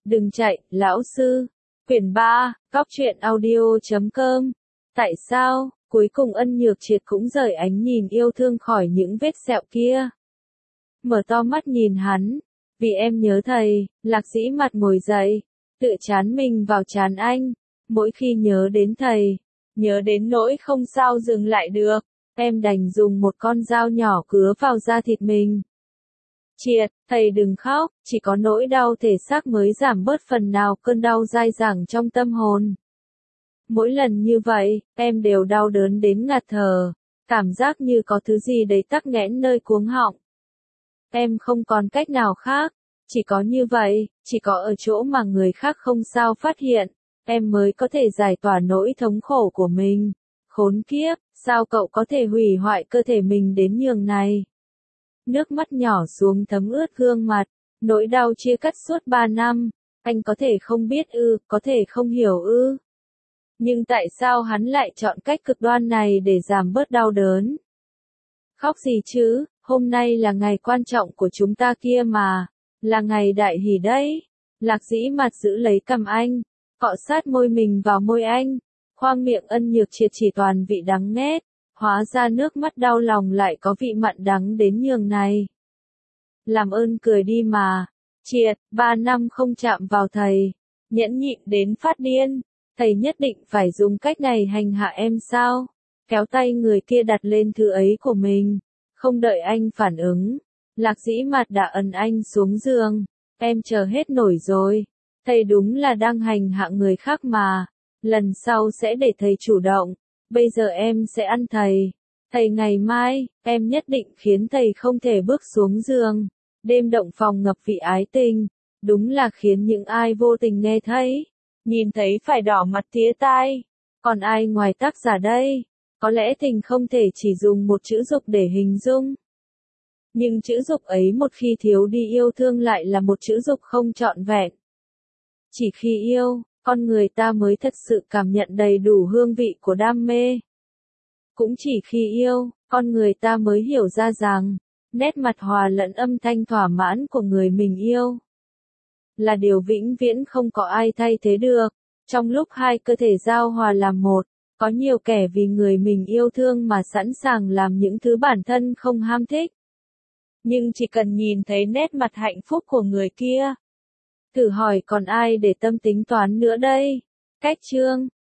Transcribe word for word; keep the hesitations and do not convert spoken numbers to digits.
Đừng chạy, lão sư. Quyển ba, cóc truyện audio chấm com. Tại sao, cuối cùng Ân Nhược Triệt cũng rời ánh nhìn yêu thương khỏi những vết sẹo kia. Mở to mắt nhìn hắn. Vì em nhớ thầy, Lạc Dĩ mặt ngồi dậy, tựa chán mình vào chán anh. Mỗi khi nhớ đến thầy, nhớ đến nỗi không sao dừng lại được, em đành dùng một con dao nhỏ cứa vào da thịt mình. Triệt, thầy đừng khóc, chỉ có nỗi đau thể xác mới giảm bớt phần nào cơn đau dai dẳng trong tâm hồn. Mỗi lần như vậy, em đều đau đớn đến ngạt thở, cảm giác như có thứ gì đấy tắc nghẽn nơi cuống họng. Em không còn cách nào khác, chỉ có như vậy, chỉ có ở chỗ mà người khác không sao phát hiện, em mới có thể giải tỏa nỗi thống khổ của mình. Khốn kiếp, sao cậu có thể hủy hoại cơ thể mình đến nhường này? Nước mắt nhỏ xuống thấm ướt gương mặt, nỗi đau chia cắt suốt ba năm, anh có thể không biết ư, có thể không hiểu ư. Nhưng tại sao hắn lại chọn cách cực đoan này để giảm bớt đau đớn? Khóc gì chứ, hôm nay là ngày quan trọng của chúng ta kia mà, là ngày đại hỷ đấy. Lạc Dĩ mặt giữ lấy cằm anh, cọ sát môi mình vào môi anh, khoang miệng Ân Nhược Triệt chỉ toàn vị đắng nghét, hóa ra nước mắt đau lòng lại có vị mặn đắng đến nhường này. Làm ơn cười đi mà, Triệt, ba năm không chạm vào thầy, nhẫn nhịn đến phát điên, thầy nhất định phải dùng cách này hành hạ em sao? Kéo tay người kia đặt lên thứ ấy của mình, không đợi anh phản ứng, Lạc Dĩ mặt đã ấn anh xuống giường, em chờ hết nổi rồi, thầy đúng là đang hành hạ người khác mà, lần sau sẽ để thầy chủ động, bây giờ em sẽ ăn thầy, thầy ngày mai, em nhất định khiến thầy không thể bước xuống giường, đêm động phòng ngập vị ái tình, đúng là khiến những ai vô tình nghe thấy, nhìn thấy phải đỏ mặt tía tai, còn ai ngoài tác giả đây? Có lẽ tình không thể chỉ dùng một chữ dục để hình dung. Nhưng chữ dục ấy một khi thiếu đi yêu thương lại là một chữ dục không trọn vẹn. Chỉ khi yêu, con người ta mới thật sự cảm nhận đầy đủ hương vị của đam mê. Cũng chỉ khi yêu, con người ta mới hiểu ra rằng, nét mặt hòa lẫn âm thanh thỏa mãn của người mình yêu là điều vĩnh viễn không có ai thay thế được. Trong lúc hai cơ thể giao hòa làm một, có nhiều kẻ vì người mình yêu thương mà sẵn sàng làm những thứ bản thân không ham thích. Nhưng chỉ cần nhìn thấy nét mặt hạnh phúc của người kia, thử hỏi còn ai để tâm tính toán nữa đây? Cách chương